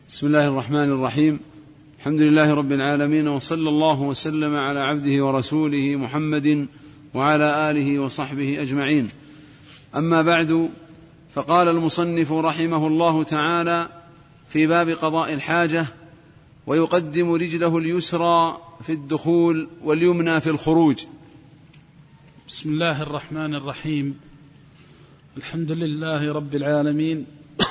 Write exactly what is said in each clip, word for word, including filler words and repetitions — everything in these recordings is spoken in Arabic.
بسم الله الرحمن الرحيم. الحمد لله رب العالمين، وصلى الله وسلم على عبده ورسوله محمد وعلى آله وصحبه أجمعين. أما بعد، فقال المصنف رحمه الله تعالى في باب قضاء الحاجة: ويقدم رجله اليسرى في الدخول واليمنى في الخروج. بسم الله الرحمن الرحيم. الحمد لله رب العالمين،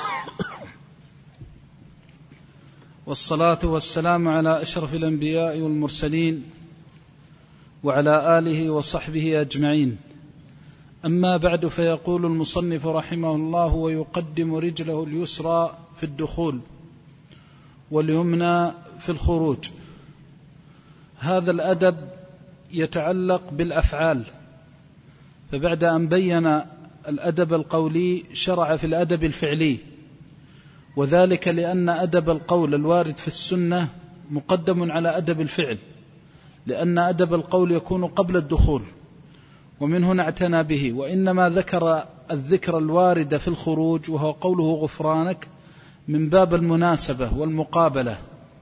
والصلاة والسلام على أشرف الأنبياء والمرسلين وعلى آله وصحبه أجمعين. أما بعد، فيقول المصنف رحمه الله: ويقدم رجله اليسرى في الدخول واليمنى في الخروج. هذا الأدب يتعلق بالأفعال، فبعد أن بين الأدب القولي شرع في الأدب الفعلي، وذلك لأن أدب القول الوارد في السنة مقدم على أدب الفعل، لأن أدب القول يكون قبل الدخول، ومن هنا اعتنى به. وإنما ذكر الذكر الوارد في الخروج وهو قوله غفرانك من باب المناسبة والمقابلة.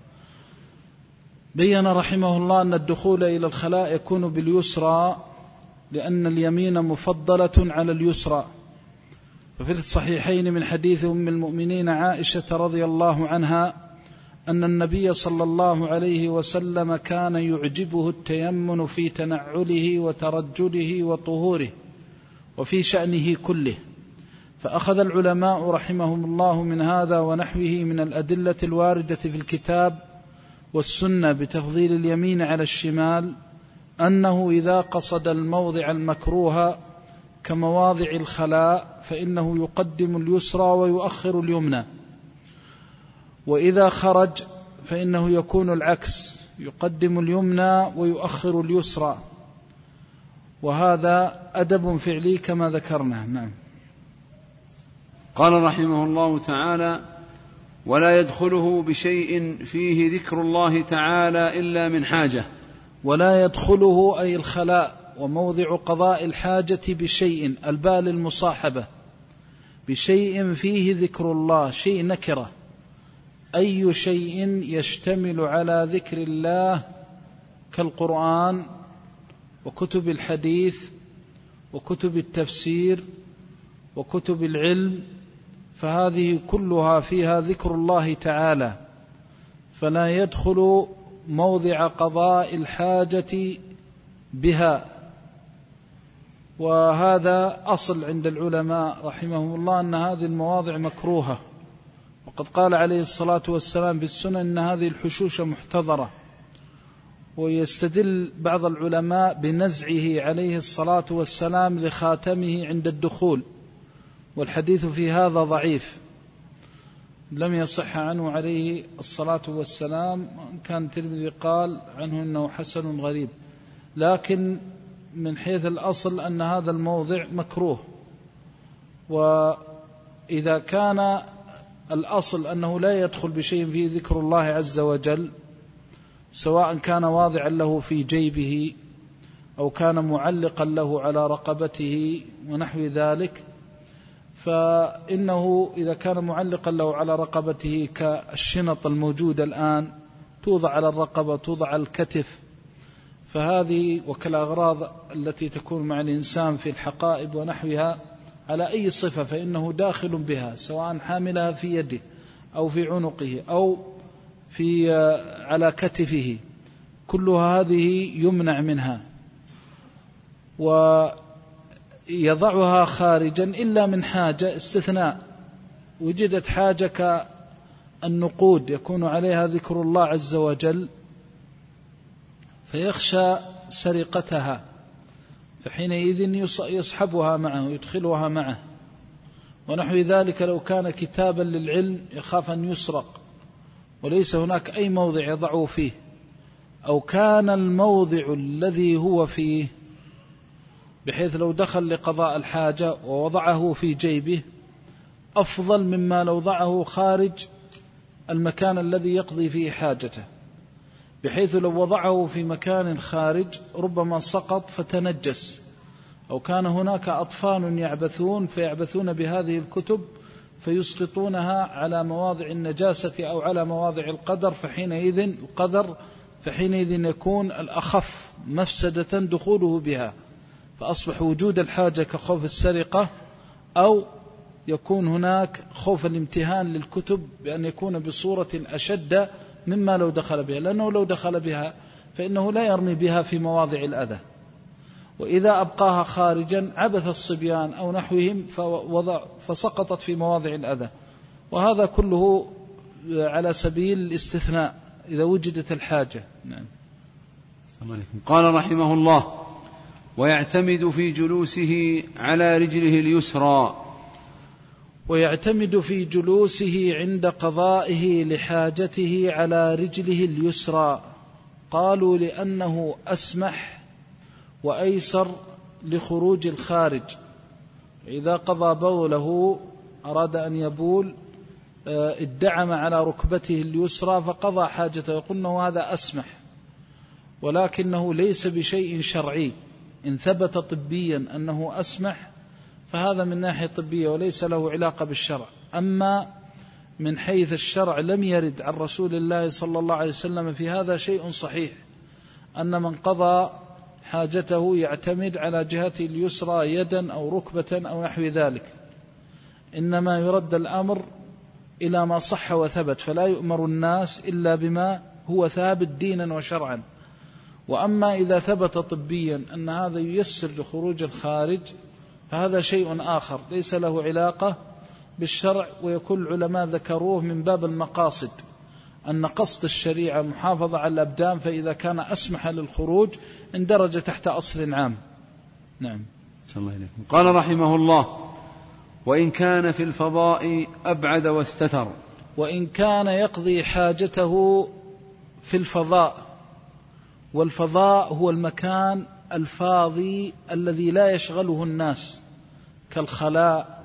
بين رحمه الله أن الدخول إلى الخلاء يكون باليسرى، لأن اليمين مفضلة على اليسرى. ففي الصحيحين من حديث أم المؤمنين عائشة رضي الله عنها أن النبي صلى الله عليه وسلم كان يعجبه التيمن في تنعله وترجله وطهوره وفي شأنه كله. فأخذ العلماء رحمهم الله من هذا ونحوه من الأدلة الواردة في الكتاب والسنة بتفضيل اليمين على الشمال أنه إذا قصد الموضع المكروه كمواضع الخلاء فإنه يقدم اليسرى ويؤخر اليمنى، وإذا خرج فإنه يكون العكس، يقدم اليمنى ويؤخر اليسرى. وهذا أدب فعلي كما ذكرنا. نعم. قال رحمه الله تعالى: ولا يدخله بشيء فيه ذكر الله تعالى إلا من حاجة. ولا يدخله أي الخلاء وموضع قضاء الحاجة بشيء، البال المصاحبة، بشيء فيه ذكر الله، شيء نكرة، أي شيء يشتمل على ذكر الله كالقرآن وكتب الحديث وكتب التفسير وكتب العلم، فهذه كلها فيها ذكر الله تعالى، فلا يدخل موضع قضاء الحاجة بها. وهذا أصل عند العلماء رحمهم الله أن هذه المواضع مكروهة، وقد قال عليه الصلاة والسلام في السنن أن هذه الحشوش محتضرة. ويستدل بعض العلماء بنزعه عليه الصلاة والسلام لخاتمه عند الدخول، والحديث في هذا ضعيف، لم يصح عنه عليه الصلاة والسلام. كان الترمذي قال عنه أنه حسن غريب، لكن من حيث الأصل أن هذا الموضع مكروه. وإذا كان الأصل أنه لا يدخل بشيء فيه ذكر الله عز وجل، سواء كان واضعا له في جيبه أو كان معلقا له على رقبته ونحو ذلك، فإنه إذا كان معلقا له على رقبته كالشنط الموجودة الآن توضع على الرقبة، توضع على الكتف، فهذه وكالأغراض التي تكون مع الإنسان في الحقائب ونحوها على أي صفة فإنه داخل بها، سواء حاملها في يده أو في عنقه أو في على كتفه، كلها هذه يمنع منها، ويضعها خارجا إلا من حاجة استثناء. وجدت حاجة كالنقود يكون عليها ذكر الله عز وجل فيخشى سرقتها، فحينئذ يصحبها معه يدخلها معه، ونحو ذلك. لو كان كتابا للعلم يخاف أن يسرق وليس هناك أي موضع يضعه فيه، أو كان الموضع الذي هو فيه بحيث لو دخل لقضاء الحاجة ووضعه في جيبه أفضل مما لو ضعه خارج المكان الذي يقضي فيه حاجته، بحيث لو وضعه في مكان خارج ربما سقط فتنجس، أو كان هناك أطفال يعبثون فيعبثون بهذه الكتب فيسقطونها على مواضع النجاسة أو على مواضع القدر، فحينئذ القدر فحينئذ يكون الأخف مفسدة دخوله بها، فأصبح وجود الحاجة كخوف السرقة، أو يكون هناك خوف الامتهان للكتب بأن يكون بصورة أشد مما لو دخل بها، لأنه لو دخل بها فإنه لا يرمي بها في مواضع الأذى، وإذا أبقاها خارجا عبث الصبيان أو نحوهم فسقطت في مواضع الأذى، وهذا كله على سبيل الاستثناء إذا وجدت الحاجة. نعم. قال رحمه الله: ويعتمد في جلوسه على رجله اليسرى. ويعتمد في جلوسه عند قضائه لحاجته على رجله اليسرى. قالوا لأنه أسمح وأيسر لخروج الخارج، إذا قضى بوله أراد أن يبول ادعم على ركبته اليسرى فقضى حاجته، يقول هذا أسمح، ولكنه ليس بشيء شرعي. إن ثبت طبيا أنه أسمح فهذا من ناحية طبية وليس له علاقة بالشرع. أما من حيث الشرع لم يرد عن رسول الله صلى الله عليه وسلم في هذا شيء صحيح، أن من قضى حاجته يعتمد على جهته اليسرى يدا أو ركبة أو نحو ذلك، إنما يرد الأمر إلى ما صح وثبت، فلا يؤمر الناس إلا بما هو ثابت دينا وشرعا. وأما إذا ثبت طبيا أن هذا ييسر لخروج الخارج فهذا شيء آخر ليس له علاقة بالشرع، ويكون العلماء ذكروه من باب المقاصد، أن قصد الشريعة محافظة على الأبدان، فإذا كان أسمح للخروج اندرج تحت أصل عام. نعم. قال رحمه الله: وإن كان في الفضاء أبعد واستتر. وإن كان يقضي حاجته في الفضاء، والفضاء هو المكان الفاضي الذي لا يشغله الناس كالخلاء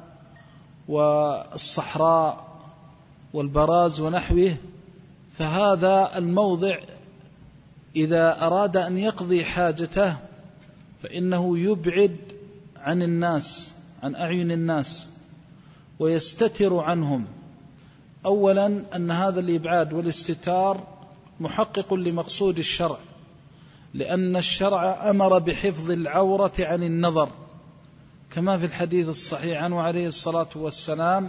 والصحراء والبراز ونحوه، فهذا الموضع إذا أراد أن يقضي حاجته فإنه يبعد عن الناس، عن أعين الناس، ويستتر عنهم. أولا أن هذا الإبعاد والاستتار محقق لمقصود الشرع، لأن الشرع أمر بحفظ العورة عن النظر، كما في الحديث الصحيح عنه عليه الصلاة والسلام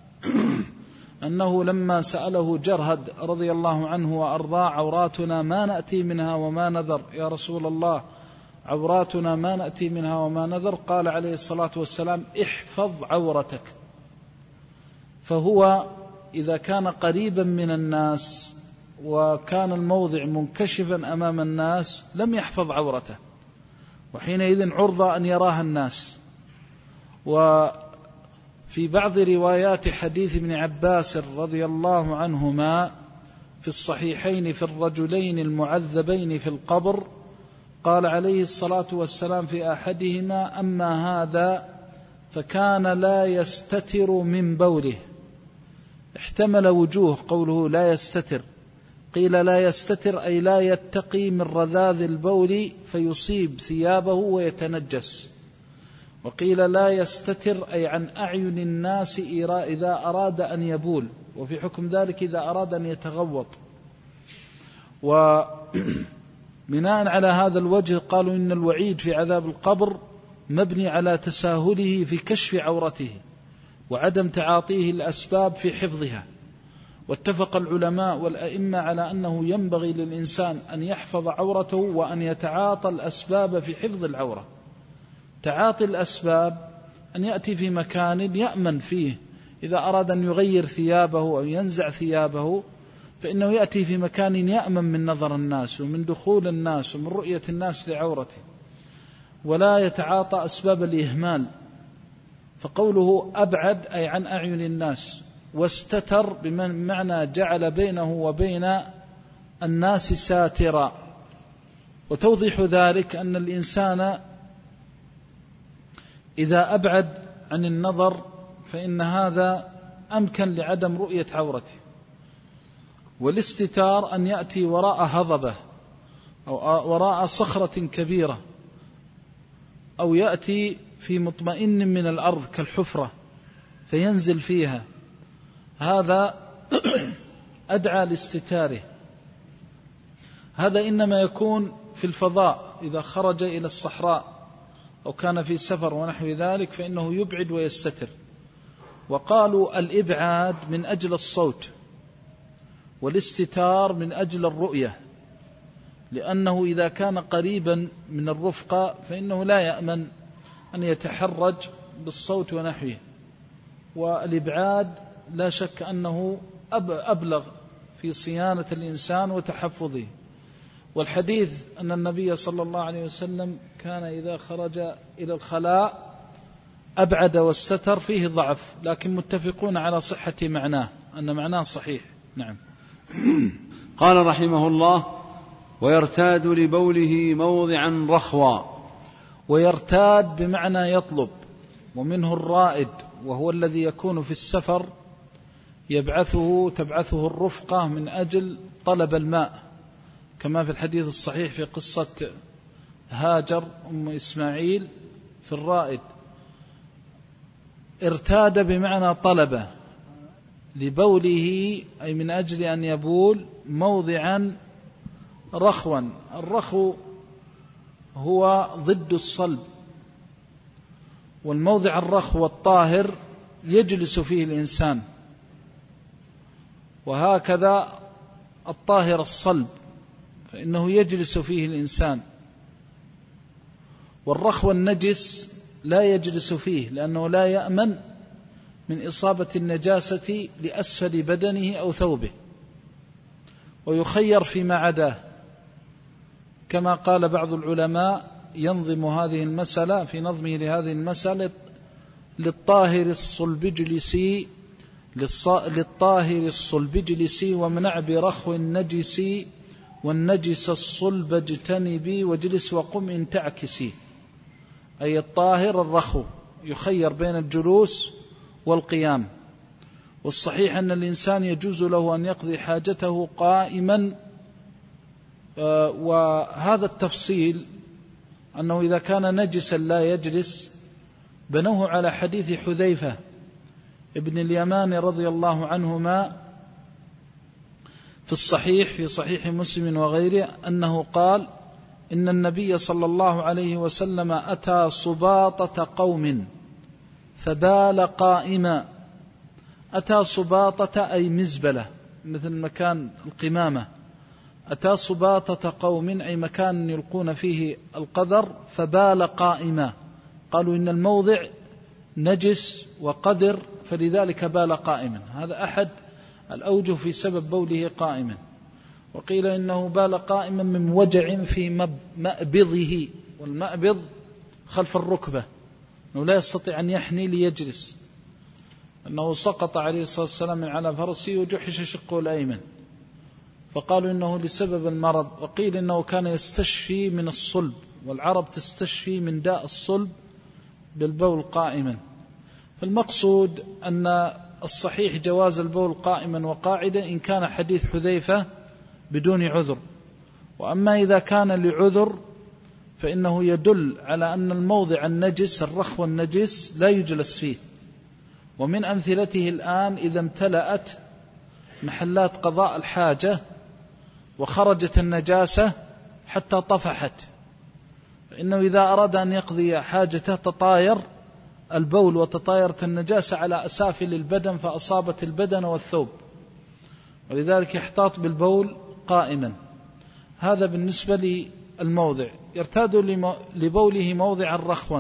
أنه لما سأله جرهد رضي الله عنه وأرضاه: عوراتنا ما نأتي منها وما نذر، يا رسول الله عوراتنا ما نأتي منها وما نذر، قال عليه الصلاة والسلام: احفظ عورتك. فهو إذا كان قريبا من الناس وكان الموضع منكشفا أمام الناس لم يحفظ عورته، وحينئذ عرضة أن يراها الناس. وفي بعض روايات حديث ابن عباس رضي الله عنهما في الصحيحين في الرجلين المعذبين في القبر، قال عليه الصلاة والسلام في أحدهما: أما هذا فكان لا يستتر من بوله. احتمل وجوه قوله لا يستتر، قيل لا يستتر أي لا يتقي من رذاذ البول فيصيب ثيابه ويتنجس، وقيل لا يستتر أي عن أعين الناس إذا أراد أن يبول، وفي حكم ذلك إذا أراد أن يتغوط. وبناء على هذا الوجه قالوا إن الوعيد في عذاب القبر مبني على تساهله في كشف عورته وعدم تعاطيه الأسباب في حفظها. واتفق العلماء والأئمة على أنه ينبغي للإنسان أن يحفظ عورته وأن يتعاطى الأسباب في حفظ العورة. تعاطي الأسباب أن يأتي في مكان يأمن فيه، إذا أراد أن يغير ثيابه أو ينزع ثيابه فإنه يأتي في مكان يأمن من نظر الناس ومن دخول الناس ومن رؤية الناس لعورته، ولا يتعاطى أسباب الإهمال. فقوله أبعد أي عن أعين الناس، واستتر بمعنى جعل بينه وبين الناس ساترا. وتوضيح ذلك أن الإنسان إذا أبعد عن النظر فإن هذا أمكن لعدم رؤية عورته. والاستتار أن يأتي وراء هضبة أو وراء صخرة كبيرة، أو يأتي في مطمئن من الأرض كالحفرة فينزل فيها، هذا أدعى لاستتاره. هذا إنما يكون في الفضاء إذا خرج إلى الصحراء أو كان في سفر ونحو ذلك فإنه يبعد ويستتر. وقالوا الإبعاد من أجل الصوت والاستتار من أجل الرؤية، لأنه إذا كان قريبا من الرفقة فإنه لا يأمن أن يتحرج بالصوت ونحوه. والإبعاد لا شك أنه أبلغ في صيانة الإنسان وتحفظه. والحديث أن النبي صلى الله عليه وسلم كان إذا خرج إلى الخلاء أبعد واستتر فيه ضعف، لكن متفقون على صحة معناه، أن معناه صحيح. نعم. قال رحمه الله: ويرتاد لبوله موضعا رخوا. ويرتاد بمعنى يطلب، ومنه الرائد وهو الذي يكون في السفر يبعثه تبعثه الرفقة من أجل طلب الماء، كما في الحديث الصحيح في قصة هاجر أم إسماعيل في الرائد. ارتاد بمعنى طلبه لبوله، أي من أجل أن يبول موضعا رخوا. الرخو هو ضد الصلب، والموضع الرخو الطاهر يجلس فيه الإنسان، وهكذا الطاهر الصلب فإنه يجلس فيه الإنسان. والرخو النجس لا يجلس فيه، لأنه لا يأمن من إصابة النجاسة لأسفل بدنه أو ثوبه، ويخير فيما عداه، كما قال بعض العلماء ينظم هذه المسألة في نظمه لهذه المسألة: للطاهر الصلب اجلسي للطاهر الصلب اجلسي وامنع برخو النجس، والنجس الصلب اجتنبي واجلس وقم إن تعكسي. أي الطاهر الرخو يخير بين الجلوس والقيام. والصحيح أن الإنسان يجوز له أن يقضي حاجته قائما. وهذا التفصيل أنه إذا كان نجسا لا يجلس بنوه على حديث حذيفة ابن اليمان رضي الله عنهما في الصحيح في صحيح مسلم وغيره أنه قال: إن النبي صلى الله عليه وسلم أتى صباطة قوم فبال قائما. أتى صباطة أي مزبلة، مثل مكان القمامة. أتى صباطة قوم أي مكان يلقون فيه القذر، فبال قائما. قالوا إن الموضع نجس وقذر فلذلك بال قائما. هذا أحد الأوجه في سبب بوله قائما. وقيل إنه بال قائما من وجع في مأبضه، والمأبض خلف الركبة، أنه لا يستطيع أن يحني ليجلس، أنه سقط عليه الصلاة والسلام من على فرسه وجحش شقه الأيمن، فقالوا إنه لسبب المرض. وقيل إنه كان يستشفي من الصلب، والعرب تستشفي من داء الصلب بالبول قائما. فالمقصود أن الصحيح جواز البول قائما وقاعدا إن كان حديث حذيفة بدون عذر. وأما إذا كان لعذر فإنه يدل على أن الموضع النجس الرخو النجس لا يجلس فيه. ومن أمثلته الآن إذا امتلأت محلات قضاء الحاجة وخرجت النجاسة حتى طفحت، فإنه إذا أراد أن يقضي حاجته تطاير البول وتطايرت النجاسة على أسافل البدن فأصابت البدن والثوب، ولذلك يحتاط بالبول قائما. هذا بالنسبة للموضع. يرتاد لبوله موضعا رخوا.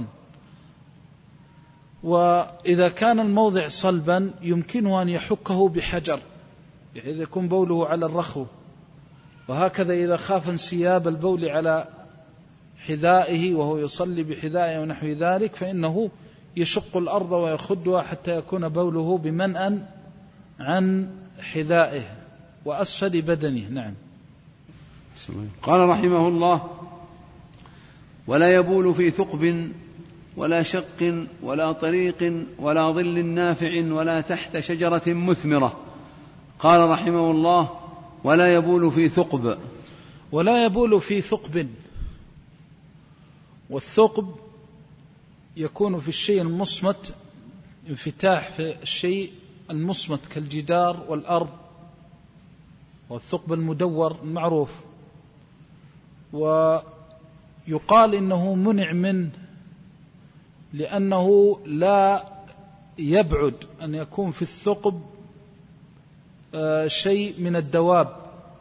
وإذا كان الموضع صلبا يمكنه أن يحكه بحجر بحيث يكون بوله على الرخو. وهكذا إذا خاف انسياب البول على حذائه وهو يصلي بحذائه ونحو ذلك فإنه يشق الأرض ويخدها حتى يكون بوله بمنأ عن حذائه وأسفل بدنه. نعم. قال رحمه الله: ولا يبول في ثقب ولا شق ولا طريق ولا ظل نافع ولا تحت شجرة مثمرة. قال رحمه الله: ولا يبول في ثقب. ولا يبول في ثقب. والثقب يكون في الشيء المصمت، انفتاح في الشيء المصمت كالجدار والأرض والثقب المدور المعروف، ويقال إنه منع منه لأنه لا يبعد أن يكون في الثقب شيء من الدواب،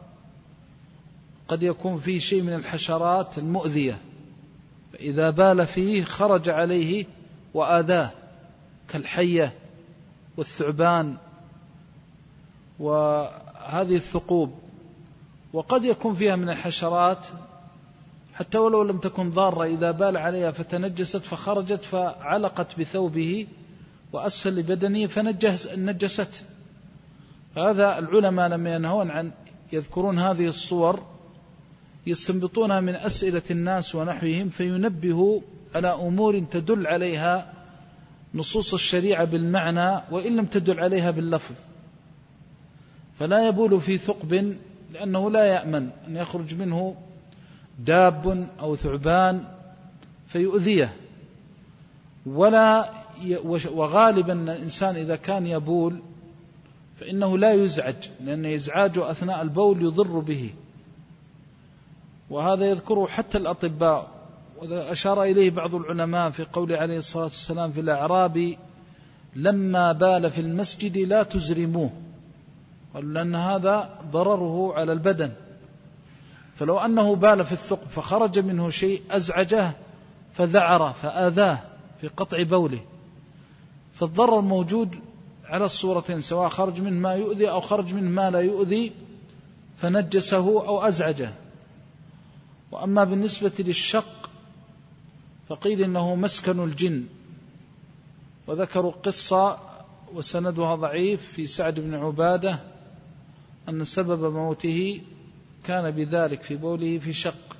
قد يكون فيه شيء من الحشرات المؤذية، فإذا بال فيه خرج عليه وآذاه كالحية والثعبان وهذه الثقوب. وقد يكون فيها من الحشرات حتى ولو لم تكن ضارة، إذا بال عليها فتنجست فخرجت فعلقت بثوبه وأسفل بدنه فنجست. هذا العلماء لما ينهون عن يذكرون هذه الصور يستنبطونها من أسئلة الناس ونحوهم، فينبهوا على أمور تدل عليها نصوص الشريعة بالمعنى وإن لم تدل عليها باللفظ. فلا يبول في ثقب لأنه لا يأمن أن يخرج منه داب أو ثعبان فيؤذيه، ولا وغالبا الإنسان إذا كان يبول فإنه لا يزعج، لأن إزعاجه أثناء البول يضر به، وهذا يذكره حتى الأطباء. وأشار إليه بعض العلماء في قول عليه الصلاة والسلام في الأعرابي لما بال في المسجد لا تزرموه، قالوا لأن هذا ضرره على البدن، فلو أنه بال في الثقب فخرج منه شيء أزعجه فذعر فآذاه في قطع بوله، فالضرر موجود على الصورتين، سواء خرج منه ما يؤذي أو خرج منه ما لا يؤذي فنجسه أو أزعجه. وأما بالنسبة للشق فقيل إنه مسكن الجن، وذكروا قصة وسندها ضعيف في سعد بن عبادة أن سبب موته كان بذلك في بوله في شق،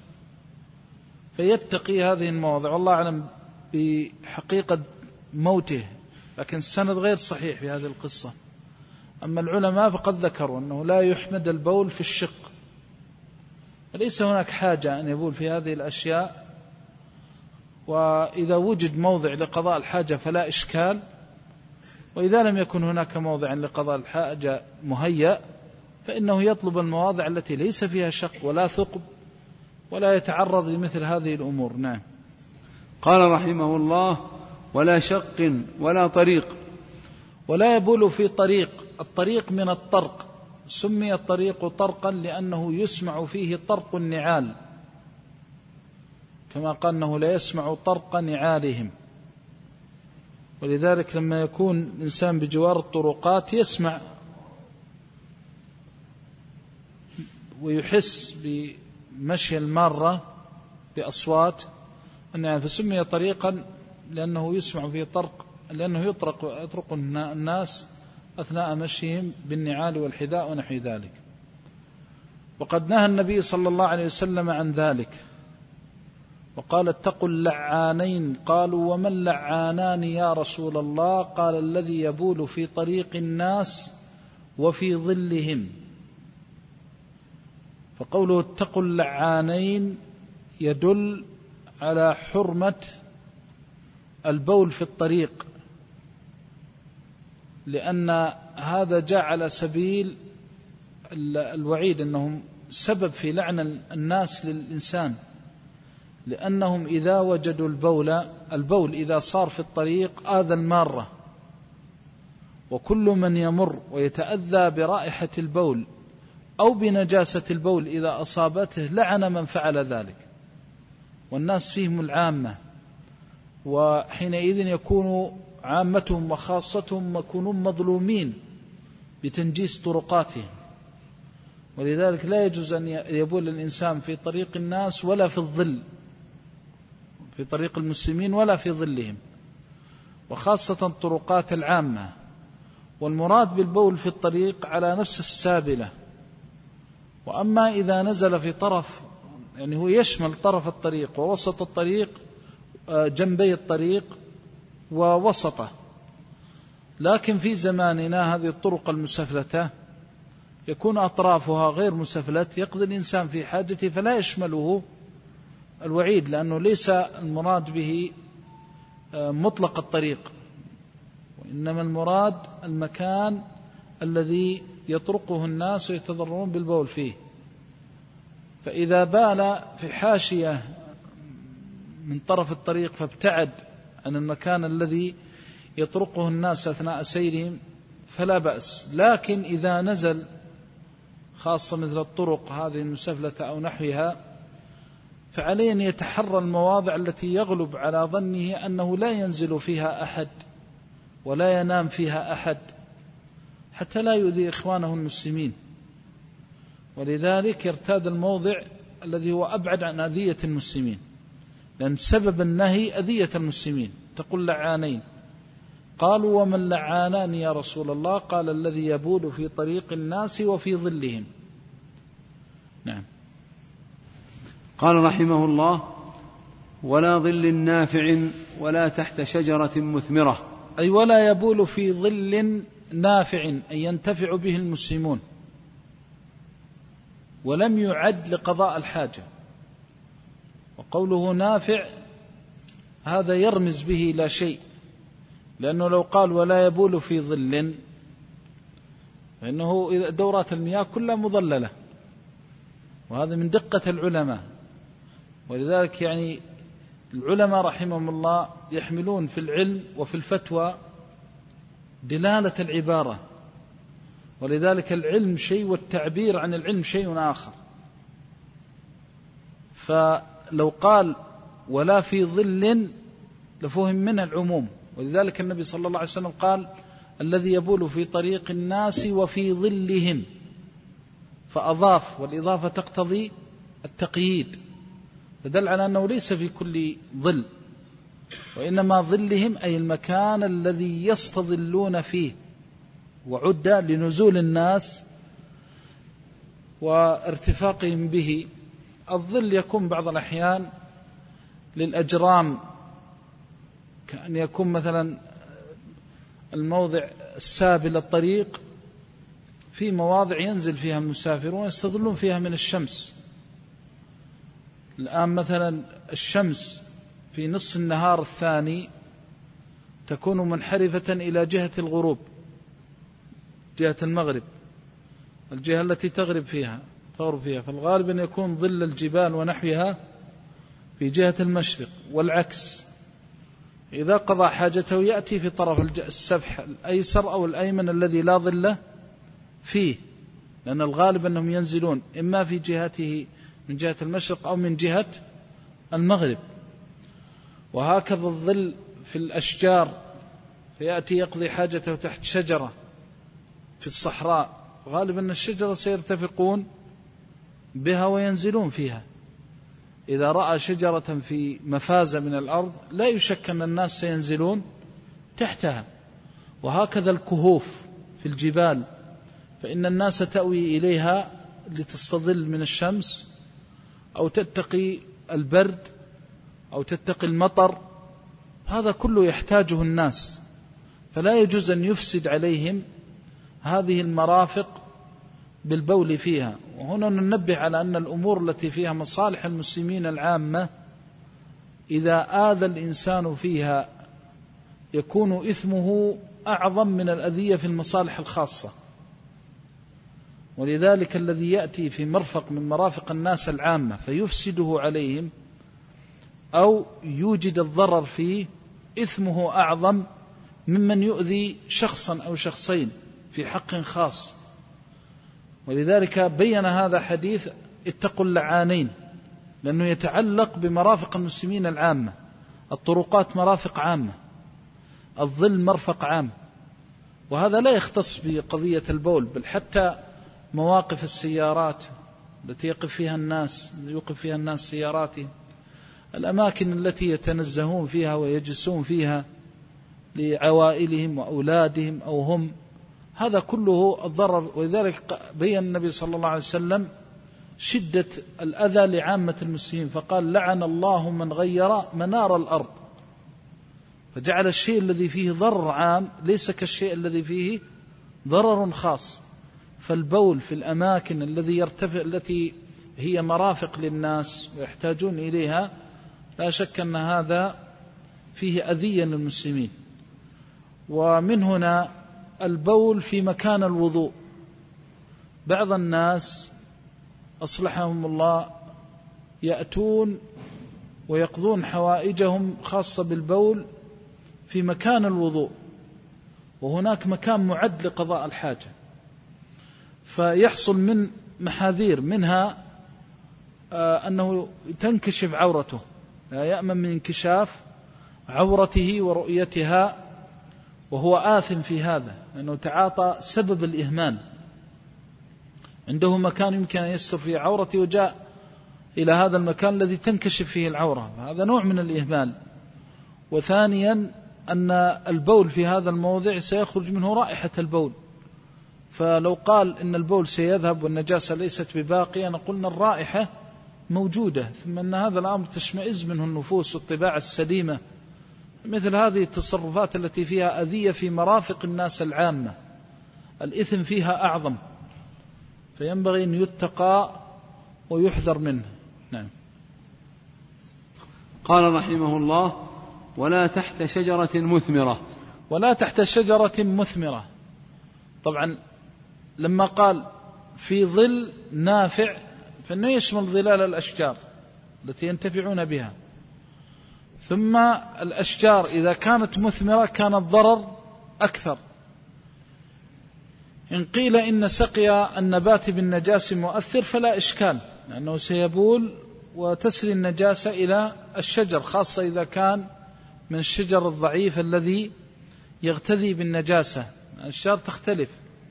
فيتقي هذه المواضع. والله أعلم بحقيقة موته، لكن السند غير صحيح في هذه القصة. أما العلماء فقد ذكروا أنه لا يحمد البول في الشق، وليس هناك حاجة أن يبول في هذه الأشياء، وإذا وجد موضع لقضاء الحاجة فلا إشكال، وإذا لم يكن هناك موضع لقضاء الحاجة مهيأ فإنه يطلب المواضع التي ليس فيها شق ولا ثقب ولا يتعرض لمثل هذه الأمور. نعم. قال رحمه الله: ولا شق ولا طريق. ولا يبول في طريق. الطريق من الطرق، سمي الطريق طرقا لأنه يسمع فيه طرق النعال، كما قال أنه لا يسمع طرق نعالهم، ولذلك لما يكون الإنسان بجوار الطرقات يسمع ويحس بمشي المارة بأصوات النعال، فسمي طريقا لأنه يسمع فيه طرق، لأنه يطرق يطرق الناس أثناء مشيهم بالنعال والحذاء ونحو ذلك. وقد نهى النبي صلى الله عليه وسلم عن ذلك وقال: اتقوا اللعانين. قالوا: وما اللعانان يا رسول الله؟ قال: الذي يبول في طريق الناس وفي ظلهم. فقوله اتقوا اللعانين يدل على حرمة البول في الطريق، لأن هذا جاء على سبيل الوعيد، أنهم سبب في لعن الناس للإنسان، لأنهم إذا وجدوا البول البول إذا صار في الطريق آذى المارة، وكل من يمر ويتأذى برائحة البول أو بنجاسة البول إذا أصابته لعن من فعل ذلك، والناس فيهم العامة، وحينئذ يكون عامتهم وخاصتهم يكونون مظلومين بتنجيس طرقاتهم. ولذلك لا يجوز أن يبول الإنسان في طريق الناس ولا في الظل، في طريق المسلمين ولا في ظلهم، وخاصة الطرقات العامة. والمراد بالبول في الطريق على نفس السابلة. وأما إذا نزل في طرف، يعني هو يشمل طرف الطريق ووسط الطريق، جنبي الطريق ووسطه، لكن في زماننا هذه الطرق المسفلتة يكون أطرافها غير مسفلة، يقضي الإنسان في حاجته فلا يشمله الوعيد، لأنه ليس المراد به مطلق الطريق، إنما المراد المكان الذي يطرقه الناس ويتضررون بالبول فيه. فإذا بال في حاشية من طرف الطريق فابتعد عن المكان الذي يطرقه الناس أثناء سيرهم فلا بأس، لكن إذا نزل خاصة مثل الطرق هذه المسفلة أو نحوها فعليه أن يتحرى المواضع التي يغلب على ظنه أنه لا ينزل فيها أحد ولا ينام فيها أحد حتى لا يؤذي إخوانه المسلمين، ولذلك يرتاد الموضع الذي هو أبعد عن أذية المسلمين، لأن سبب النهي أذية المسلمين. تقول لعانين، قالوا ومن لعانان يا رسول الله؟ قال الذي يبول في طريق الناس وفي ظلهم. نعم. قال رحمه الله: ولا ظل نافع ولا تحت شجرة مثمرة، أي ولا يبول في ظل نافع أي ينتفع به المسلمون، ولم يعد لقضاء الحاجة. وقوله نافع هذا يرمز به إلى شيء، لأنه لو قال ولا يبول في ظل فإنه دورات المياه كلها مظللة، وهذا من دقة العلماء. ولذلك يعني العلماء رحمهم الله يحملون في العلم وفي الفتوى دلالة العبارة، ولذلك العلم شيء والتعبير عن العلم شيء آخر. فلو قال ولا في ظل لفهم من العموم، ولذلك النبي صلى الله عليه وسلم قال الذي يبول في طريق الناس وفي ظلهم، فأضاف، والإضافة تقتضي التقييد، فدل على أنه ليس في كل ظل، وإنما ظلهم أي المكان الذي يستظلون فيه، وعد لنزول الناس وارتفاقهم به. الظل يكون بعض الأحيان للأجرام، كأن يكون مثلا الموضع السابل الطريق في مواضع ينزل فيها المسافرون يستظلون فيها من الشمس. الآن مثلا الشمس في نصف النهار الثاني تكون منحرفة إلى جهة الغروب، جهة المغرب، الجهة التي تغرب فيها تغرب فيها، فالغالب أن يكون ظل الجبال ونحوها في جهة المشرق، والعكس. إذا قضى حاجته يأتي في طرف السفح الأيسر أو الأيمن الذي لا ظل فيه، لأن الغالب أنهم ينزلون إما في جهته من جهة المشرق أو من جهة المغرب. وهكذا الظل في الأشجار، فيأتي يقضي حاجته تحت شجرة في الصحراء، غالبا أن الشجرة سيرتفقون بها وينزلون فيها. إذا رأى شجرة في مفازة من الأرض لا يشك أن الناس سينزلون تحتها. وهكذا الكهوف في الجبال، فإن الناس تأوي إليها لتستظل من الشمس أو تتقي البرد أو تتقي المطر، هذا كله يحتاجه الناس، فلا يجوز أن يفسد عليهم هذه المرافق بالبول فيها. وهنا ننبه على أن الأمور التي فيها مصالح المسلمين العامة إذا آذى الإنسان فيها يكون إثمه أعظم من الأذية في المصالح الخاصة. ولذلك الذي يأتي في مرفق من مرافق الناس العامة فيفسده عليهم أو يوجد الضرر فيه إثمه أعظم ممن يؤذي شخصا أو شخصين في حق خاص. ولذلك بين هذا حديث اتقوا اللعانين، لأنه يتعلق بمرافق المسلمين العامة. الطرقات مرافق عامة، الظل مرفق عام، وهذا لا يختص بقضية البول، بل حتى مواقف السيارات التي يقف فيها الناس يوقف فيها الناس سياراتهم، الأماكن التي يتنزهون فيها ويجلسون فيها لعوائلهم وأولادهم أو هم، هذا كله الضرر. ولذلك بين النبي صلى الله عليه وسلم شدة الأذى لعامة المسلمين، فقال لعن الله من غير منار الأرض، فجعل الشيء الذي فيه ضرر عام ليس كالشيء الذي فيه ضرر خاص. فالبول في الأماكن الذي يرتفع التي هي مرافق للناس ويحتاجون إليها لا شك أن هذا فيه أذية للمسلمين. ومن هنا البول في مكان الوضوء. بعض الناس أصلحهم الله يأتون ويقضون حوائجهم خاصة بالبول في مكان الوضوء، وهناك مكان معد لقضاء الحاجة، فيحصل من محاذير، منها أنه تنكشف عورته، لا يأمن من انكشاف عورته ورؤيتها، وهو آثم في هذا لأنه تعاطى سبب الإهمال. عنده مكان يمكن أن يستر فيه عورته وجاء إلى هذا المكان الذي تنكشف فيه العورة، هذا نوع من الإهمال. وثانيا أن البول في هذا الموضع سيخرج منه رائحة البول، فلو قال إن البول سيذهب والنجاسة ليست بباقية نقولنا الرائحة موجودة، ثم أن هذا الأمر تشمئز منه النفوس والطباع السليمة. مثل هذه التصرفات التي فيها أذية في مرافق الناس العامة الإثم فيها أعظم، فينبغي أن يتقى ويحذر منه. نعم. قال رحمه الله: ولا تحت شجرة مثمرة. ولا تحت شجرة مثمرة، طبعا لما قال في ظل نافع فإنه يشمل ظلال الأشجار التي ينتفعون بها، ثم الأشجار إذا كانت مثمرة كان الضرر أكثر. إن قيل إن سقي النبات بالنجاس مؤثر فلا إشكال، لأنه سيبول وتسري النجاسة إلى الشجر، خاصة إذا كان من الشجر الضعيف الذي يغتذي بالنجاسة. الأشجار تختلف،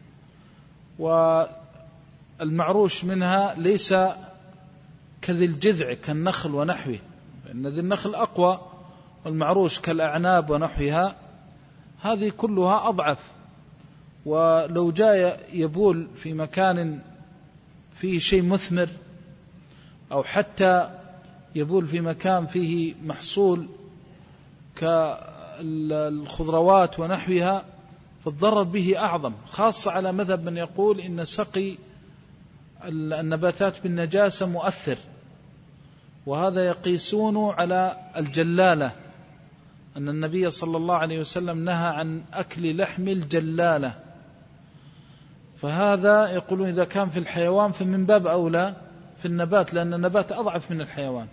والمعروش منها ليس كذي الجذع كالنخل ونحوه، فإن ذي النخل أقوى، والمعروش كالأعناب ونحوها هذه كلها أضعف. ولو جاء يبول في مكان فيه شيء مثمر، أو حتى يبول في مكان فيه محصول كالخضروات ونحوها، فالضرر به أعظم، خاصة على مذهب من يقول إن سقي النباتات بالنجاسة مؤثر، وهذا يقيسون على الجلالة، أن النبي صلى الله عليه وسلم نهى عن أكل لحم الجلالة، فهذا يقولون إذا كان في الحيوان فمن باب أولى في النبات، لأن النبات أضعف من الحيوان.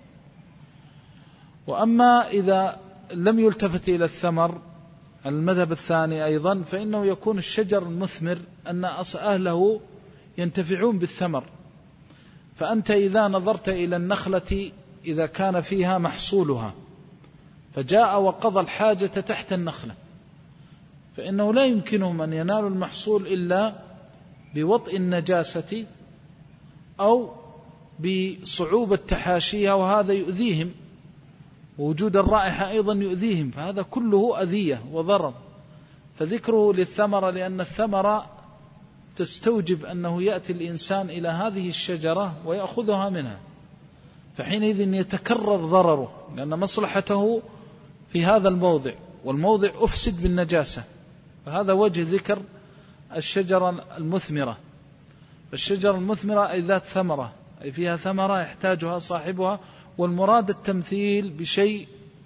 وأما إذا لم يلتفت إلى الثمر، المذهب الثاني أيضا، فإنه يكون الشجر المثمر أن أهله ينتفعون بالثمر، فأنت إذا نظرت إلى النخلة إذا كان فيها محصولها فجاء وقضى الحاجة تحت النخلة، فإنه لا يمكنهم أن ينالوا المحصول إلا بوطء النجاسة أو بصعوبة تحاشيها، وهذا يؤذيهم، ووجود الرائحة أيضا يؤذيهم، فهذا كله أذية وضرر. فذكره للثمرة لأن الثمرة تستوجب أنه يأتي الإنسان إلى هذه الشجرة ويأخذها منها، فحينئذ يتكرر ضرره، لأن مصلحته في هذا الموضع، والموضع أفسد بالنجاسة، فهذا وجه ذكر الشجرة المثمرة. فالشجرة المثمرة أي ذات ثمرة، أي فيها ثمرة يحتاجها صاحبها، والمراد التمثيل بشيء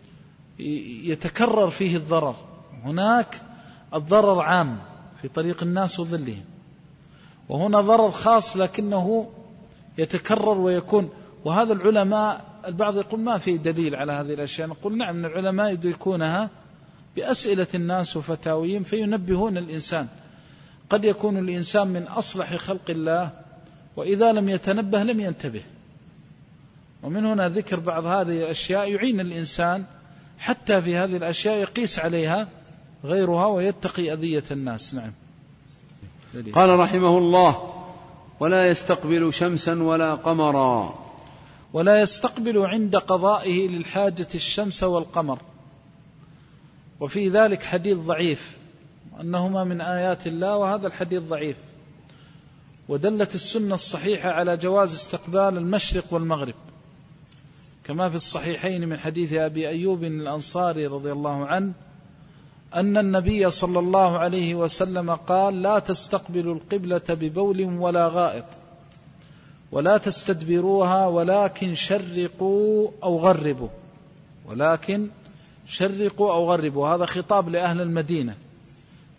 يتكرر فيه الضرر. هناك الضرر عام في طريق الناس وظلهم، وهنا ضرر خاص لكنه يتكرر ويكون. وهذا العلماء البعض يقول ما في دليل على هذه الأشياء، نقول نعم، من العلماء يدركونها بأسئلة الناس وفتاويهم فينبهون الإنسان. قد يكون الإنسان من أصلح خلق الله، وإذا لم يتنبه لم ينتبه، ومن هنا ذكر بعض هذه الأشياء يعين الإنسان حتى في هذه الأشياء يقيس عليها غيرها ويتقي أذية الناس. نعم. قال رحمه الله: ولا يستقبل شمسا ولا قمرا. ولا يستقبل عند قضائه للحاجة الشمس والقمر، وفي ذلك حديث ضعيف أنهما من آيات الله، وهذا الحديث ضعيف. ودلت السنة الصحيحة على جواز استقبال المشرق والمغرب، كما في الصحيحين من حديث أبي أيوب الأنصاري رضي الله عنه أن النبي صلى الله عليه وسلم قال: لا تستقبلوا القبلة ببول ولا غائط، ولا تستدبروها، ولكن شرقوا أو غربوا، ولكن شرقوا أو غربوا. هذا خطاب لأهل المدينة،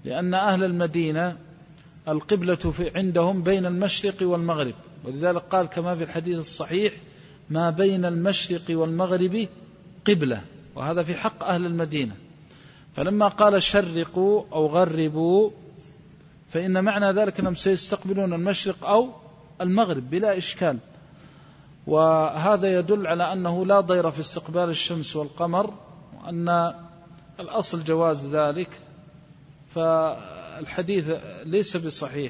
لأن أهل المدينة القبلة في عندهم بين المشرق والمغرب، ولذلك قال كما في الحديث الصحيح: ما بين المشرق والمغرب قبلة، وهذا في حق أهل المدينة. فلما قال شرقوا أو غربوا فإن معنى ذلك أنهم سيستقبلون المشرق أو المغرب بلا إشكال، وهذا يدل على أنه لا ضير في استقبال الشمس والقمر، وأن الأصل جواز ذلك، فالحديث ليس بصحيح،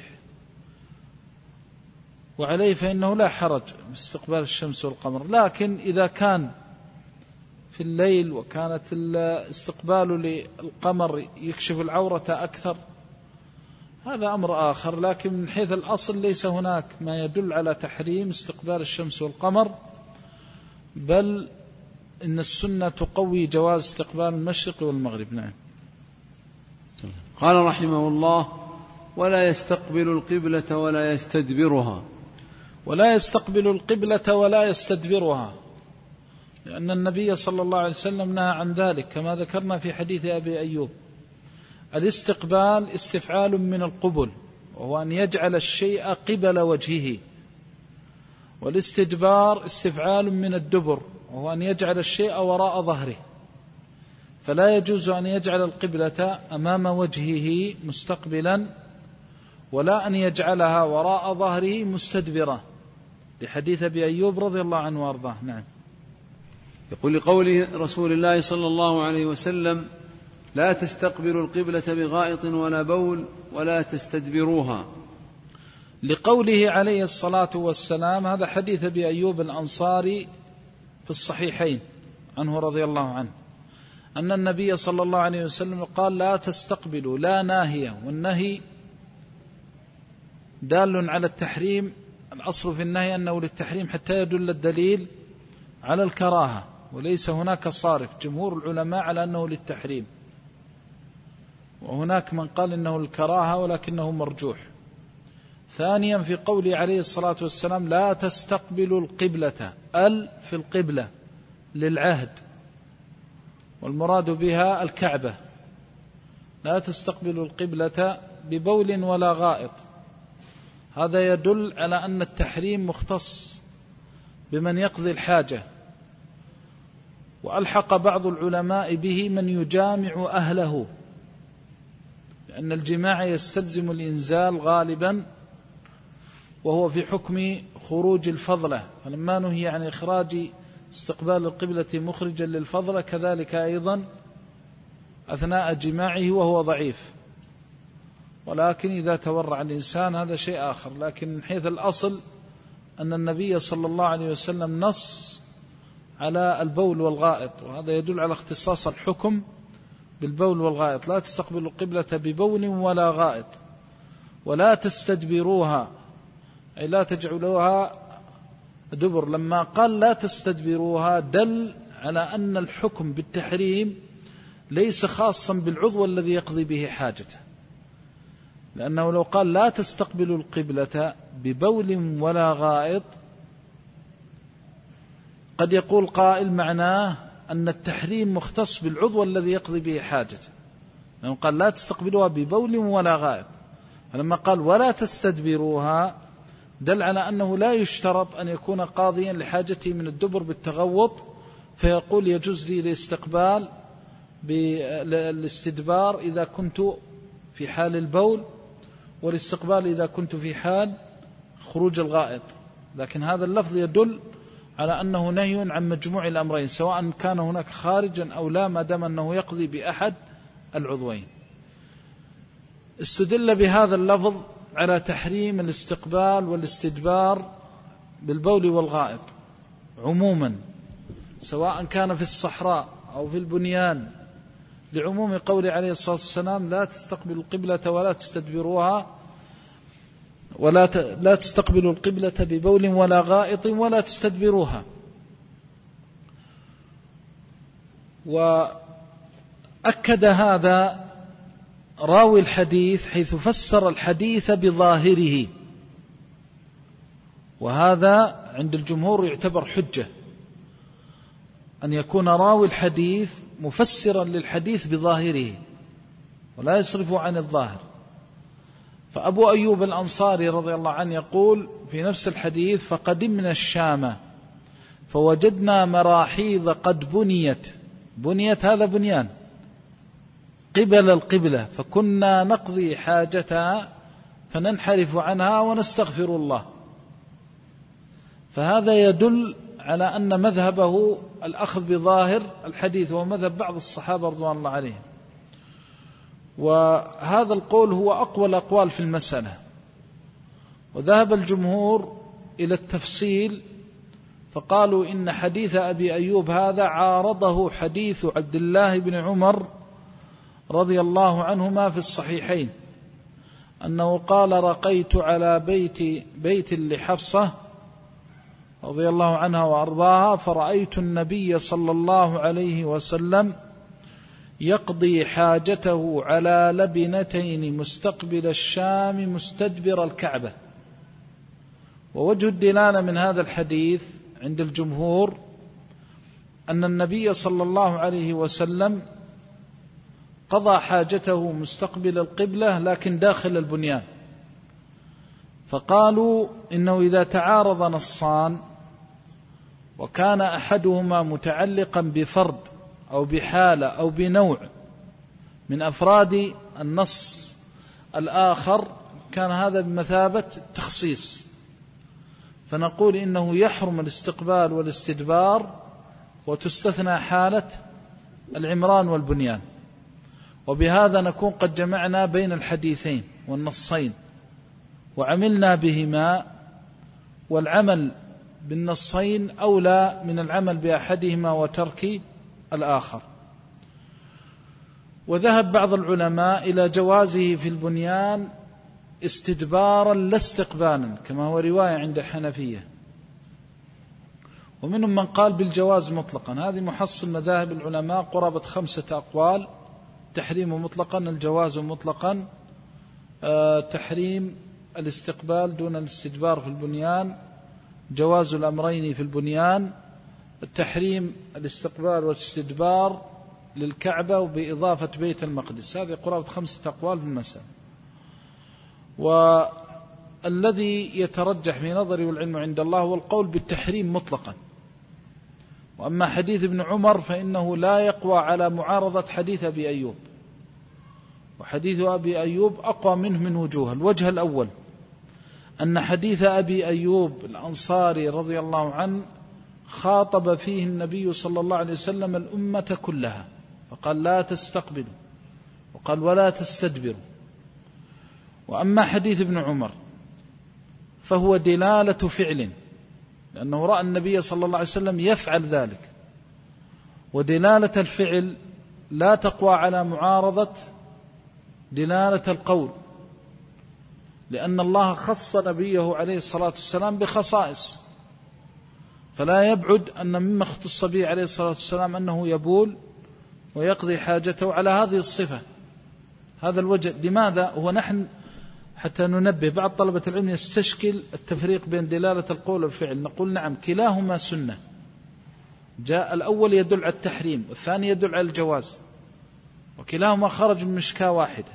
وعليه فإنه لا حرج باستقبال الشمس والقمر. لكن إذا كان في الليل وكانت الاستقبال للقمر يكشف العورة أكثر هذا أمر آخر، لكن من حيث الأصل ليس هناك ما يدل على تحريم استقبال الشمس والقمر، بل إن السنة تقوي جواز استقبال المشرق والمغرب. نعم. قال رحمه الله: ولا يستقبل القبلة ولا يستدبرها. ولا يستقبل القبلة ولا يستدبرها، لأن النبي صلى الله عليه وسلم نهى عن ذلك كما ذكرنا في حديث أبي أيوب. الاستقبال استفعال من القبل، وهو أن يجعل الشيء قبل وجهه، والاستدبار استفعال من الدبر، وهو أن يجعل الشيء وراء ظهره. فلا يجوز أن يجعل القبلة أمام وجهه مستقبلا، ولا أن يجعلها وراء ظهره مستدبرة، لحديث أبي أيوب رضي الله عنه وارضاه. نعم. يقول: لقوله رسول الله صلى الله عليه وسلم: لا تستقبلوا القبلة بغائط ولا بول ولا تستدبروها. لقوله عليه الصلاة والسلام، هذا حديث أبي أيوب الأنصاري في الصحيحين عنه رضي الله عنه، أن النبي صلى الله عليه وسلم قال: لا تستقبلوا، لا ناهية، والنهي دال على التحريم. الأصل في النهي أنه للتحريم حتى يدل الدليل على الكراهة، وليس هناك صارف. جمهور العلماء على أنه للتحريم، وهناك من قال إنه الكراهة ولكنه مرجوح. ثانيا في قوله عليه الصلاة والسلام: لا تستقبلوا القبلة، ال في القبلة للعهد، والمراد بها الكعبة. لا تستقبلوا القبلة ببول ولا غائط، هذا يدل على أن التحريم مختص بمن يقضي الحاجة. وألحق بعض العلماء به من يجامع أهله، لأن الجماع يستلزم الإنزال غالبا، وهو في حكم خروج الفضلة، فلما نهي عن إخراج استقبال القبلة مخرجا للفضلة كذلك أيضا أثناء جماعه وهو ضعيف. ولكن إذا تورع الإنسان هذا شيء آخر. لكن من حيث الأصل أن النبي صلى الله عليه وسلم نص على البول والغائط، وهذا يدل على اختصاص الحكم بالبول والغائط. لا تستقبلوا القبلة ببول ولا غائط ولا تستدبروها، أي لا تجعلوها دبر. لما قال لا تستدبروها دل على أن الحكم بالتحريم ليس خاصا بالعضو الذي يقضي به حاجته، لأنه لو قال لا تستقبلوا القبلة ببول ولا غائط قد يقول قائل معناه أن التحريم مختص بالعضو الذي يقضي به حاجته، لأنه قال لا تستقبلوها ببول ولا غائط. فلما قال ولا تستدبروها دل على أنه لا يشترط أن يكون قاضيا لحاجته من الدبر بالتغوط، فيقول يجوز لي الاستقبال بالاستدبار إذا كنت في حال البول، والاستقبال إذا كنت في حال خروج الغائط. لكن هذا اللفظ يدل على أنه نهي عن مجموع الأمرين، سواء كان هناك خارجا أو لا، ما دام أنه يقضي بأحد العضوين. استدل بهذا اللفظ على تحريم الاستقبال والاستدبار بالبول والغائط عموما، سواء كان في الصحراء أو في البنيان، لعموم قول عليه الصلاة والسلام لا تستقبلوا القبلة ولا تستدبروها، ولا لا تستقبلوا القبلة ببول ولا غائط ولا تستدبروها. وأكد هذا راوي الحديث حيث فسر الحديث بظاهره، وهذا عند الجمهور يعتبر حجة، أن يكون راوي الحديث مفسرا للحديث بظاهره. ولا يصرفوا عن الظاهر. فأبو أيوب الأنصاري رضي الله عنه يقول في نفس الحديث: فقدمنا الشام فوجدنا مراحيض قد بنيت، بنيت هذا بنيان قبل القبلة، فكنا نقضي حاجتها فننحرف عنها ونستغفر الله. فهذا يدل على أن مذهبه الأخذ بظاهر الحديث، وهو مذهب بعض الصحابة رضوان الله عليهم. وهذا القول هو أقوى الأقوال في المسألة. وذهب الجمهور إلى التفصيل فقالوا إن حديث أبي أيوب هذا عارضه حديث عبد الله بن عمر رضي الله عنهما في الصحيحين، أنه قال: رقيت على بيت بيت لحفصة رضي الله عنها وأرضاها، فرأيت النبي صلى الله عليه وسلم يقضي حاجته على لبنتين مستقبل الشام مستدبر الكعبة. ووجه الدلالة من هذا الحديث عند الجمهور أن النبي صلى الله عليه وسلم قضى حاجته مستقبل القبلة لكن داخل البنيان. فقالوا إنه إذا تعارض نصان وكان أحدهما متعلقا بفرد أو بحالة أو بنوع من أفراد النص الآخر، كان هذا بمثابة تخصيص، فنقول إنه يحرم الاستقبال والاستدبار وتستثنى حالة العمران والبنيان. وبهذا نكون قد جمعنا بين الحديثين والنصين وعملنا بهما، والعمل بالنصين أولى من العمل بأحدهما وترك الآخر. وذهب بعض العلماء إلى جوازه في البنيان استدبارا لا استقبالا، كما هو رواية عند الحنفية، ومنهم من قال بالجواز مطلقا. هذه محصل مذاهب العلماء قرابة خمسة أقوال: تحريم مطلقا، الجواز مطلقا، آه تحريم الاستقبال دون الاستدبار في البنيان، جواز الأمرين في البنيان، التحريم الاستقبال والاستدبار للكعبة وبإضافة بيت المقدس. هذه قرابة خمسة أقوال في المسألة. والذي يترجح في نظري والعلم عند الله هو القول بالتحريم مطلقا. وأما حديث ابن عمر فإنه لا يقوى على معارضة حديث أبي أيوب، وحديث أبي أيوب أقوى منه من وجوه. الوجه الأول أن حديث أبي أيوب الأنصاري رضي الله عنه خاطب فيه النبي صلى الله عليه وسلم الأمة كلها، فقال: لا تستقبلوا، وقال: ولا تستدبروا. وأما حديث ابن عمر فهو دلالة فعل، لأنه رأى النبي صلى الله عليه وسلم يفعل ذلك، ودلالة الفعل لا تقوى على معارضة دلالة القول، لأن الله خص نبيه عليه الصلاة والسلام بخصائص، فلا يبعد أن مما اختص به عليه الصلاة والسلام أنه يبول ويقضي حاجته على هذه الصفة. هذا الوجه. لماذا؟ هو نحن حتى ننبه بعض طلبة العلم يستشكل التفريق بين دلالة القول والفعل. نقول: نعم، كلاهما سنة. جاء الأول يدل على التحريم والثاني يدل على الجواز، وكلاهما خرج من مشكاة واحدة.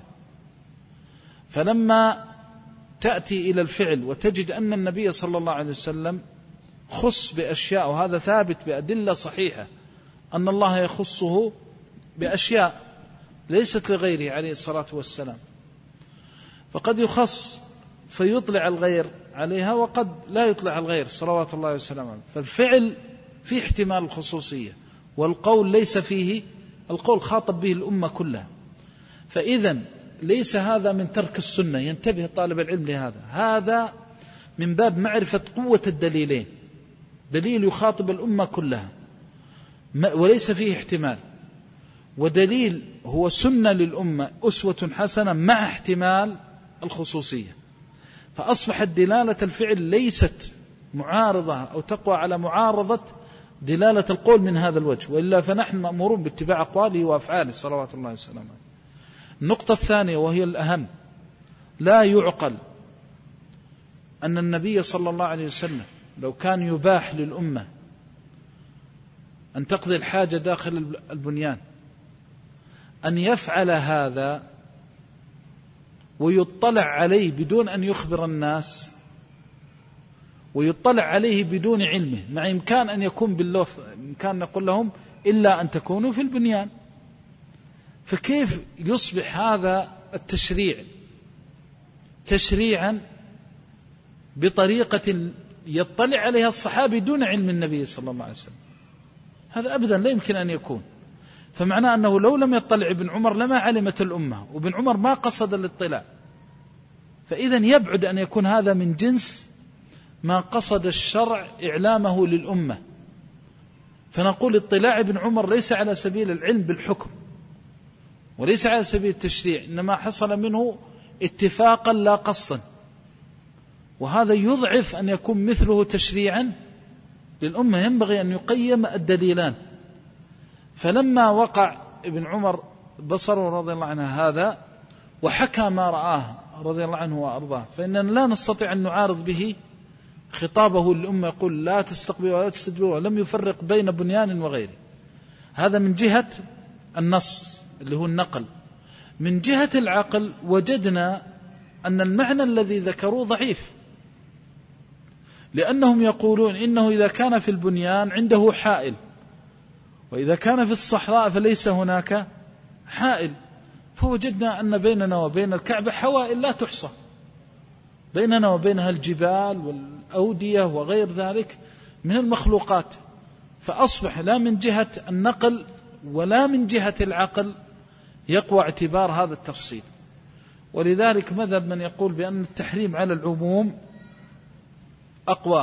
فلما تأتي إلى الفعل وتجد أن النبي صلى الله عليه وسلم خص بأشياء، وهذا ثابت بأدلة صحيحة أن الله يخصه بأشياء ليست لغيره عليه الصلاة والسلام، فقد يخص فيطلع الغير عليها، وقد لا يطلع الغير صلوات الله وسلامه. فالفعل فيه احتمال الخصوصية، والقول ليس فيه. القول خاطب به الأمة كلها، فإذا ليس هذا من ترك السنة. ينتبه طالب العلم لهذا. هذا من باب معرفة قوة الدليلين. دليل يخاطب الأمة كلها وليس فيه احتمال، ودليل هو سنة للأمة أسوة حسنة مع احتمال الخصوصية. فأصبحت دلالة الفعل ليست معارضة أو تقوى على معارضة دلالة القول من هذا الوجه، وإلا فنحن مأمورون باتباع أقواله وأفعاله صلوات الله وسلامه. النقطة الثانية وهي الأهم: لا يعقل أن النبي صلى الله عليه وسلم لو كان يباح للأمة أن تقضي الحاجة داخل البنيان أن يفعل هذا ويطلع عليه بدون أن يخبر الناس، ويطلع عليه بدون علمه، مع إمكان أن يكون باللوث، إمكان نقول لهم إلا أن تكونوا في البنيان. فكيف يصبح هذا التشريع تشريعا بطريقة يطلع عليها الصحابي دون علم النبي صلى الله عليه وسلم؟ هذا أبدا لا يمكن أن يكون. فمعناه أنه لو لم يطلع ابن عمر لما علمت الأمة، وابن عمر ما قصد الاطلاع. فإذا يبعد أن يكون هذا من جنس ما قصد الشرع إعلامه للأمة. فنقول اطلاع ابن عمر ليس على سبيل العلم بالحكم، وليس على سبيل التشريع، إنما حصل منه اتفاقا لا قصدا، وهذا يضعف أن يكون مثله تشريعا للأمة. ينبغي أن يقيم الدليلان. فلما وقع ابن عمر بصره رضي الله عنه هذا وحكى ما رآه رضي الله عنه وأرضاه، فإننا لا نستطيع أن نعارض به خطابه للأمة، يقول لا تستقبلوا ولا تستدبروا، ولم يفرق بين بنيان وغيره. هذا من جهة النص اللي هو النقل. من جهة العقل وجدنا أن المعنى الذي ذكروه ضعيف، لأنهم يقولون إنه إذا كان في البنيان عنده حائل، وإذا كان في الصحراء فليس هناك حائل. فوجدنا أن بيننا وبين الكعبة حوائل لا تحصى، بيننا وبينها الجبال والأودية وغير ذلك من المخلوقات. فأصبح لا من جهة النقل ولا من جهة العقل يقوى اعتبار هذا التفصيل. ولذلك مذهب من يقول بأن التحريم على العموم أقوى،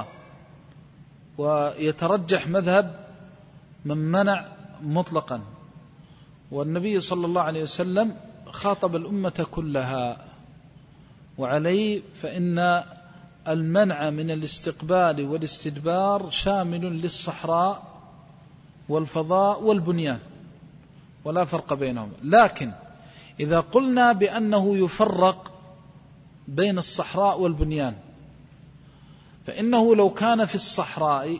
ويترجح مذهب من منع مطلقا. والنبي صلى الله عليه وسلم خاطب الأمة كلها، وعليه فإن المنع من الاستقبال والاستدبار شامل للصحراء والفضاء والبنيان، ولا فرق بينهم. لكن إذا قلنا بأنه يفرق بين الصحراء والبنيان، فإنه لو كان في الصحراء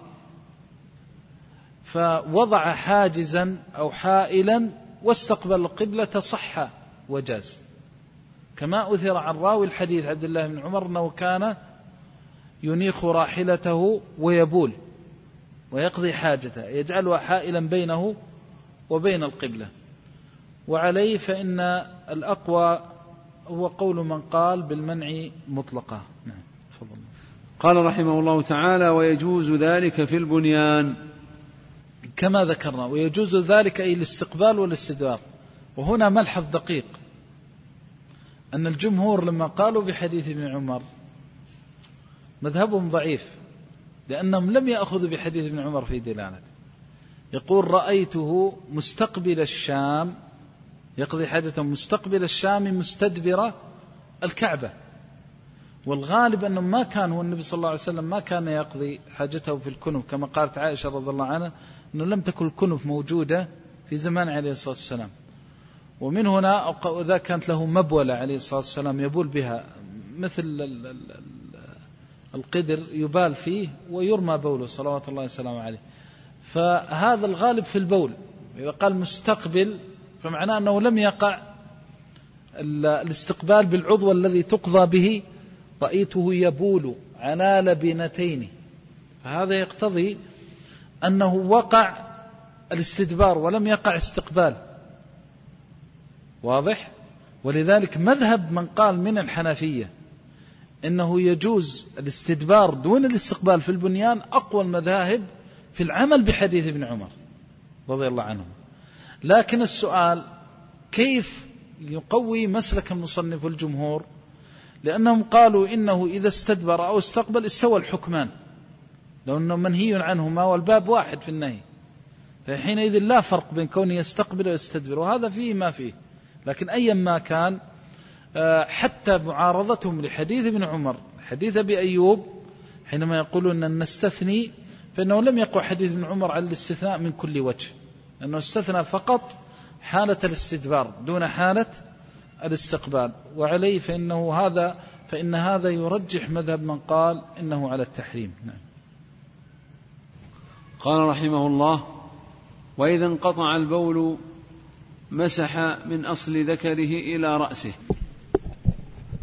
فوضع حاجزا أو حائلا واستقبل القبلة صح وجاز، كما أثر عن راوي الحديث عبد الله بن عمر أنه كان ينيخ راحلته ويبول ويقضي حاجته، يجعلها حائلا بينه وبين القبلة. وعليه فإن الأقوى هو قول من قال بالمنع مطلقة. نعم. تفضل. قال رحمه الله تعالى: ويجوز ذلك في البنيان كما ذكرنا. ويجوز ذلك أي الاستقبال والاستدبار. وهنا ملحظ دقيق، أن الجمهور لما قالوا بحديث ابن عمر مذهبهم ضعيف، لأنهم لم يأخذوا بحديث ابن عمر في دلالته. يقول رأيته مستقبل الشام يقضي حاجته مستقبل الشام مستدبر الكعبة، والغالب أنه ما كان هو النبي صلى الله عليه وسلم ما كان يقضي حاجته في الكنف، كما قالت عائشة رضي الله عنها أنه لم تكن الكنف موجودة في زمان عليه الصلاة والسلام. ومن هنا ذا كانت له مبولة عليه الصلاة والسلام يبول بها، مثل القدر يبال فيه ويرمى بوله صلوات الله وسلامه عليه. فهذا الغالب في البول. إذا قال مستقبل فمعناه أنه لم يقع الاستقبال بالعضو الذي تقضى به. رأيته يبول على لبنتين، فهذا يقتضي أنه وقع الاستدبار ولم يقع استقبال. واضح؟ ولذلك مذهب من قال من الحنفية إنه يجوز الاستدبار دون الاستقبال في البنيان أقوى المذاهب في العمل بحديث ابن عمر رضي الله عنه. لكن السؤال كيف يقوي مسلك المصنف والجمهور؟ لأنهم قالوا إنه إذا استدبر أو استقبل استوى الحكمان، لو أنه منهي عنهما والباب واحد في النهي، فحينئذ لا فرق بين كونه يستقبل ويستدبر، وهذا فيه ما فيه. لكن أيا ما كان، حتى معارضتهم لحديث ابن عمر حديث أبي أيوب حينما يقولون أن نستثني، فإنه لم يقع حديث ابن عمر على الاستثناء من كل وجه، لأنه استثنى فقط حالة الاستدبار دون حالة الاستقبال. وعليه فإنه هذا فإن هذا يرجح مذهب من قال إنه على التحريم. نعم. قال رحمه الله: وإذا انقطع البول مسح من أصل ذكره إلى رأسه.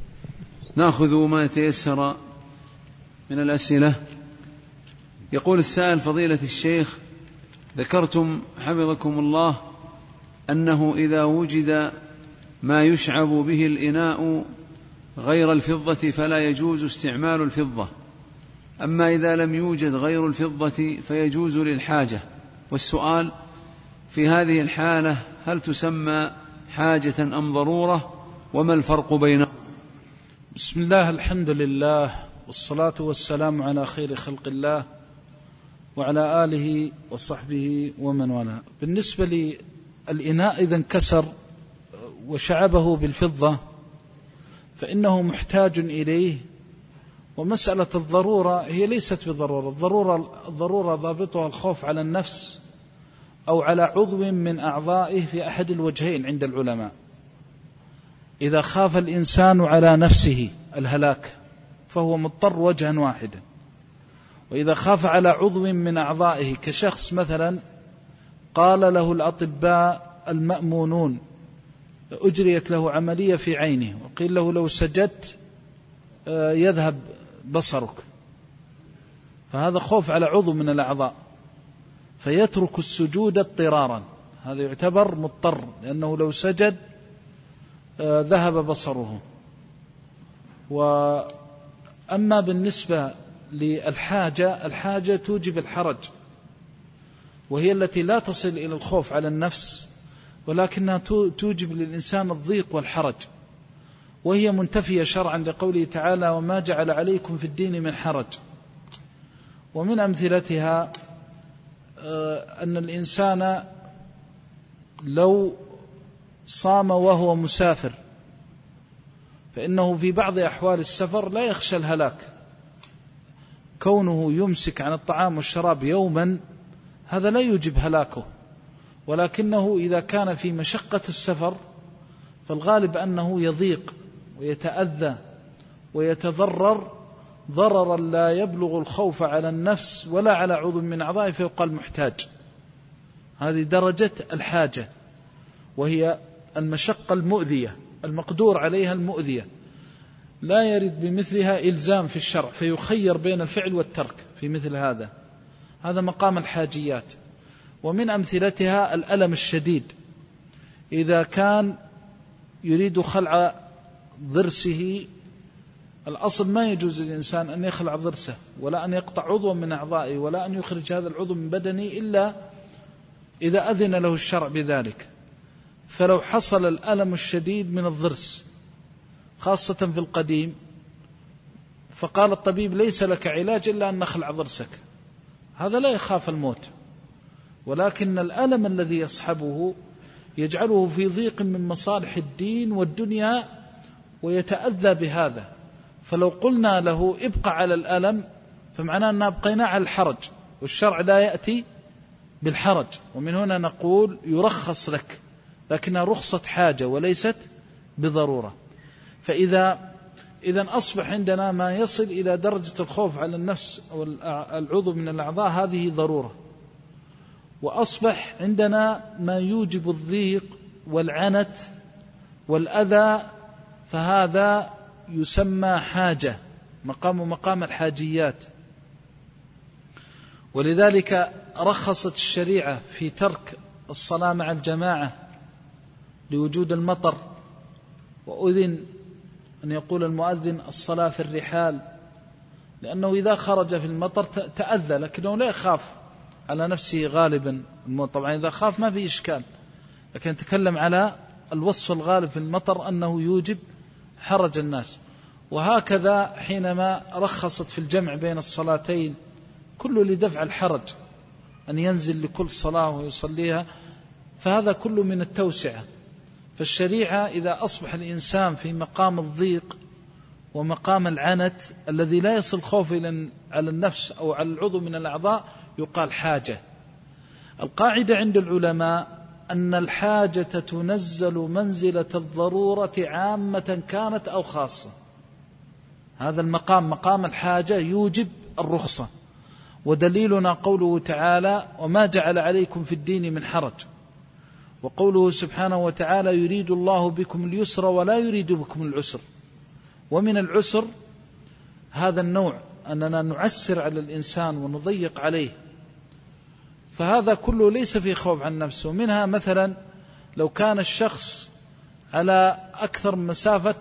نأخذ ما يتيسر من الأسئلة. يقول السائل: فضيلة الشيخ، ذكرتم حفظكم الله أنه إذا وجد ما يشعب به الإناء غير الفضة فلا يجوز استعمال الفضة، أما إذا لم يوجد غير الفضة فيجوز للحاجة. والسؤال: في هذه الحالة هل تسمى حاجة أم ضرورة، وما الفرق بينهم؟ بسم الله، الحمد لله، والصلاة والسلام على خير خلق الله وعلى آله وصحبه ومن والاه. بالنسبة للإناء إذا انكسر وشعبه بالفضة فإنه محتاج إليه، ومسألة الضرورة هي ليست بضرورة. الضرورة, الضرورة ضابطها الخوف على النفس أو على عضو من أعضائه في أحد الوجهين عند العلماء. إذا خاف الإنسان على نفسه الهلاك فهو مضطر وجها واحدا، وإذا خاف على عضو من أعضائه كشخص مثلا قال له الأطباء المأمونون أجريت له عملية في عينه وقيل له لو سجدت يذهب بصرك، فهذا خوف على عضو من الأعضاء فيترك السجود اضطرارا، هذا يعتبر مضطر لأنه لو سجد ذهب بصره. وأما بالنسبة للحاجة، الحاجة توجب الحرج، وهي التي لا تصل إلى الخوف على النفس، ولكنها توجب للإنسان الضيق والحرج، وهي منتفية شرعا لقوله تعالى: وما جعل عليكم في الدين من حرج. ومن أمثلتها أن الإنسان لو صام وهو مسافر فإنه في بعض أحوال السفر لا يخشى الهلاك، كونه يمسك عن الطعام والشراب يوما هذا لا يوجب هلاكه، ولكنه إذا كان في مشقة السفر فالغالب أنه يضيق ويتأذى ويتضرر ضررا لا يبلغ الخوف على النفس ولا على عضو من أعضائه فيقال محتاج. هذه درجة الحاجة، وهي المشقة المؤذية المقدور عليها المؤذية، لا يرد بمثلها إلزام في الشرع فيخير بين الفعل والترك في مثل هذا، هذا مقام الحاجيات. ومن أمثلتها الألم الشديد، إذا كان يريد خلع ضرسه، الأصل ما يجوز للإنسان أن يخلع ضرسه ولا أن يقطع عضوا من أعضائه ولا أن يخرج هذا العضو من بدنه إلا إذا أذن له الشرع بذلك. فلو حصل الألم الشديد من الضرس خاصة في القديم فقال الطبيب ليس لك علاج إلا أن نخلع ضرسك، هذا لا يخاف الموت، ولكن الألم الذي يصحبه يجعله في ضيق من مصالح الدين والدنيا ويتأذى بهذا. فلو قلنا له ابقى على الألم فمعناه أننا أبقينا على الحرج، والشرع لا يأتي بالحرج، ومن هنا نقول يرخص لك، لكنها رخصة حاجة وليست بضرورة. فإذا إذا أصبح عندنا ما يصل إلى درجة الخوف على النفس أو العضو من الأعضاء هذه ضرورة، وأصبح عندنا ما يوجب الضيق والعنت والأذى فهذا يسمى حاجة، مقام مقام الحاجيات. ولذلك رخصت الشريعة في ترك الصلاة مع الجماعة لوجود المطر، وأذن أن يقول المؤذن الصلاة في الرحال، لأنه إذا خرج في المطر تأذى، لكنه لا يخاف على نفسه غالبا الموت. طبعا إذا خاف ما في إشكال، لكن نتكلم على الوصف الغالب في المطر أنه يوجب حرج الناس. وهكذا حينما رخصت في الجمع بين الصلاتين كل لدفع الحرج أن ينزل لكل صلاة ويصليها، فهذا كله من التوسعة. فالشريعة إذا أصبح الإنسان في مقام الضيق ومقام العنت الذي لا يصل خوف على النفس أو على العضو من الأعضاء يقال حاجة. القاعدة عند العلماء أن الحاجة تنزل منزلة الضرورة عامة كانت أو خاصة، هذا المقام مقام الحاجة يوجب الرخصة، ودليلنا قوله تعالى: وما جعل عليكم في الدين من حرج، وقوله سبحانه وتعالى: يريد الله بكم اليسر ولا يريد بكم العسر، ومن العسر هذا النوع أننا نعسر على الإنسان ونضيق عليه، فهذا كله ليس في خوف عن نفسه. منها مثلا لو كان الشخص على أكثر من مسافة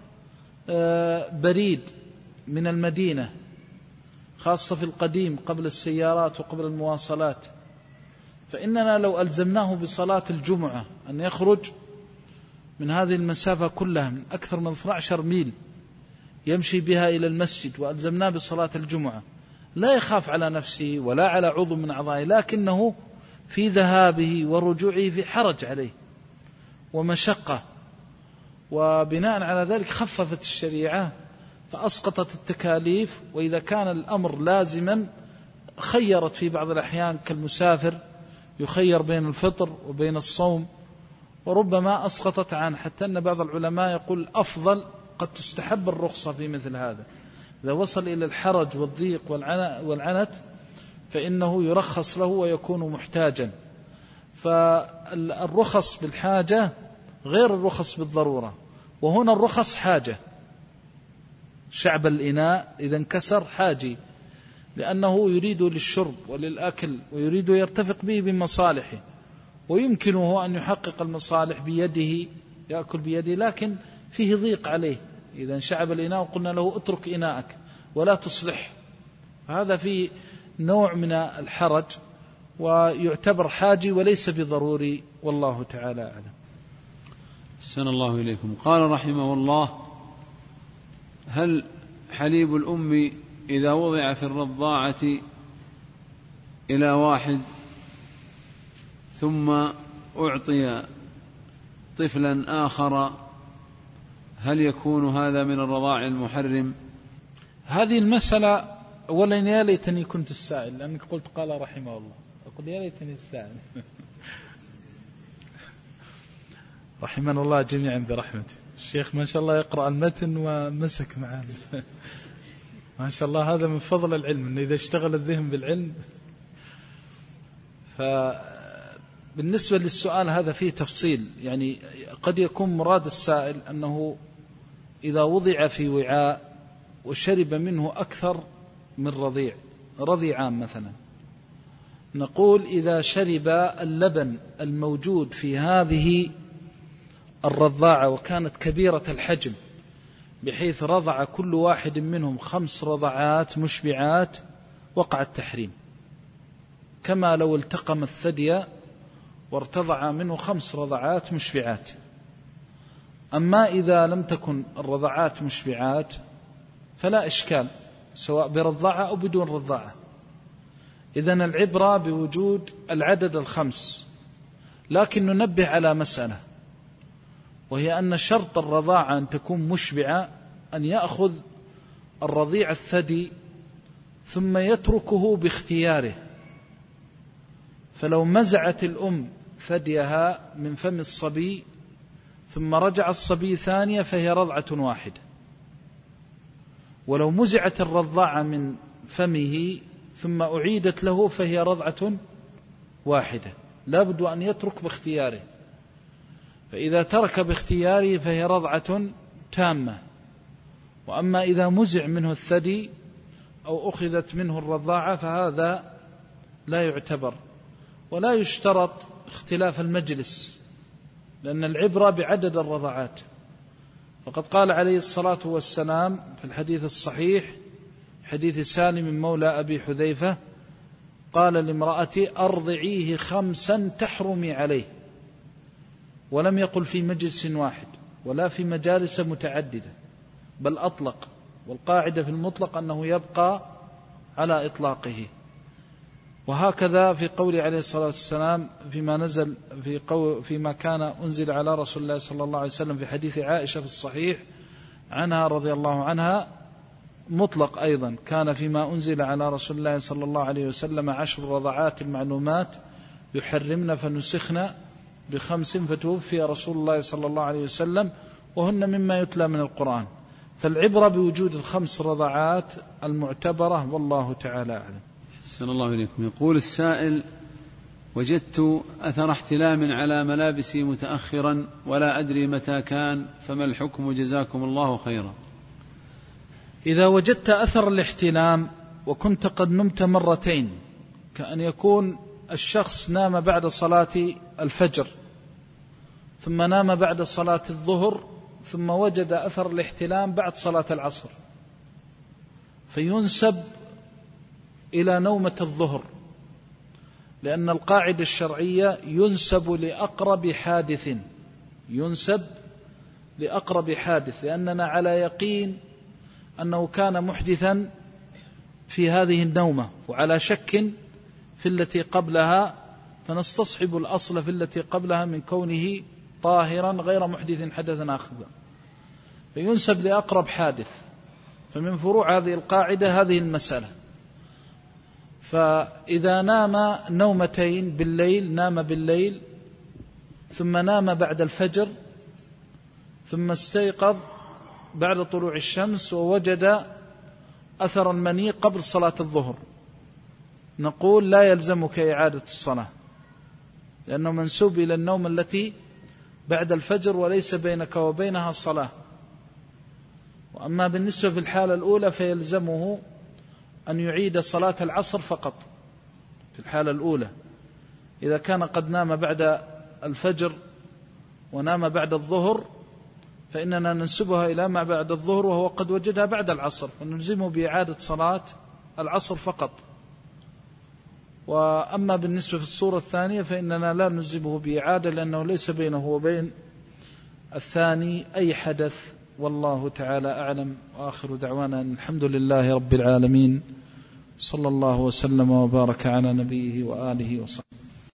بريد من المدينة، خاصة في القديم قبل السيارات وقبل المواصلات، فإننا لو ألزمناه بصلاة الجمعة أن يخرج من هذه المسافة كلها من أكثر من اثني عشر ميل يمشي بها إلى المسجد وألزمناه بصلاة الجمعة، لا يخاف على نفسه ولا على عضو من أعضائه، لكنه في ذهابه ورجوعه في حرج عليه ومشقة، وبناء على ذلك خففت الشريعة فأسقطت التكاليف. وإذا كان الأمر لازما خيرت في بعض الأحيان كالمسافر يخير بين الفطر وبين الصوم، وربما أسقطت عنه، حتى أن بعض العلماء يقول أفضل قد تستحب الرخصة في مثل هذا، إذا وصل إلى الحرج والضيق والعنت فإنه يرخص له ويكون محتاجا. فالرخص بالحاجة غير الرخص بالضرورة، وهنا الرخص حاجة، شعب الإناء إذا انكسر حاجي، لأنه يريد للشرب وللأكل ويريد يرتفق به بمصالحه، ويمكنه أن يحقق المصالح بيده، يأكل بيده، لكن فيه ضيق عليه إذا انشعب الإناء وقلنا له اترك إناءك ولا تصلح، هذا فيه نوع من الحرج ويعتبر حاجي وليس بضروري، والله تعالى أعلم. أحسن الله إليكم. قال رحمه الله: هل حليب الأم إذا وضع في الرضاعة إلى واحد ثم أعطي طفلا آخر هل يكون هذا من الرضاع المحرم؟ هذه المسألة أولا يا ليتني كنت السائل، لأنك قلت قال رحمه الله، أقول يا ليتني السائل. رحمنا الله جميعا برحمته. الشيخ ما شاء الله يقرأ المتن ومسك معنا ما شاء الله، هذا من فضل العلم، إنه إذا اشتغل الذهن بالعلم. فبالنسبة للسؤال هذا فيه تفصيل، يعني قد يكون مراد السائل أنه إذا وضع في وعاء وشرب منه أكثر من رضيع، رضيعان مثلا، نقول إذا شرب اللبن الموجود في هذه الرضاعة وكانت كبيرة الحجم بحيث رضع كل واحد منهم خمس رضعات مشبعات وقع التحريم، كما لو التقم الثدي وارتضع منه خمس رضعات مشبعات. أما إذا لم تكن الرضعات مشبعات فلا إشكال، سواء برضاعة أو بدون رضاعة. إذن العبرة بوجود العدد الخمس، لكن ننبه على مسألة، وهي أن شرط الرضاعة أن تكون مشبعة أن يأخذ الرضيع الثدي ثم يتركه باختياره، فلو مزعت الأم ثديها من فم الصبي ثم رجع الصبي ثانية فهي رضعة واحدة، ولو مزعت الرضاعة من فمه ثم أعيدت له فهي رضعة واحدة، لا بد أن يترك باختياره، فإذا ترك باختياره فهي رضعة تامة. وأما إذا مزع منه الثدي أو أخذت منه الرضاعة فهذا لا يعتبر، ولا يشترط اختلاف المجلس، لأن العبرة بعدد الرضعات. فقد قال عليه الصلاة والسلام في الحديث الصحيح حديث سالم مولى أبي حذيفة قال لامرأتي أرضعيه خمسا تحرمي عليه، ولم يقل في مجلس واحد ولا في مجالس متعددة، بل أطلق، والقاعدة في المطلق أنه يبقى على إطلاقه. وهكذا في قول عليه الصلاة والسلام فيما نزل في قول فيما كان أنزل على رسول الله صلى الله عليه وسلم في حديث عائشة في الصحيح عنها رضي الله عنها مطلق أيضا، كان فيما أنزل على رسول الله صلى الله عليه وسلم عشر رضعات المعلومات يحرمن فنسخن بخمس فتوفي رسول الله صلى الله عليه وسلم وهن مما يتلى من القرآن. فالعبرة بوجود الخمس رضعات المعتبرة، والله تعالى أعلم. أحسن الله إليكم. يقول السائل: وجدت أثر احتلام على ملابسي متأخرا ولا أدري متى كان، فما الحكم جزاكم الله خيرا؟ إذا وجدت أثر الاحتلام وكنت قد نمت مرتين، كأن يكون الشخص نام بعد صلاة الفجر ثم نام بعد صلاة الظهر ثم وجد أثر الاحتلام بعد صلاة العصر، فينسب إلى نومة الظهر، لأن القاعدة الشرعية ينسب لأقرب حادث، ينسب لأقرب حادث، لأننا على يقين أنه كان محدثا في هذه النومة وعلى شك في التي قبلها، فنستصحب الأصل في التي قبلها من كونه طاهرا غير محدث حدثا آخر، فينسب لأقرب حادث. فمن فروع هذه القاعدة هذه المسألة. فإذا نام نومتين بالليل، نام بالليل ثم نام بعد الفجر ثم استيقظ بعد طلوع الشمس ووجد أثر المني قبل صلاة الظهر، نقول لا يلزمك إعادة الصلاة، لأنه منسوب إلى النوم التي بعد الفجر وليس بينك وبينها صلاة. وأما بالنسبة في الحالة الأولى فيلزمه أن يعيد صلاة العصر فقط. في الحالة الأولى إذا كان قد نام بعد الفجر ونام بعد الظهر فإننا ننسبها إلى ما بعد الظهر وهو قد وجدها بعد العصر، فنلزمه بإعادة صلاة العصر فقط. وأما بالنسبة في الصورة الثانية فإننا لا نلزمه بإعادة، لأنه ليس بينه وبين الثاني أي حدث، والله تعالى أعلم. وآخر دعوانا الحمد لله رب العالمين، صلى الله وسلم وبارك على نبيه وآله وصحبه.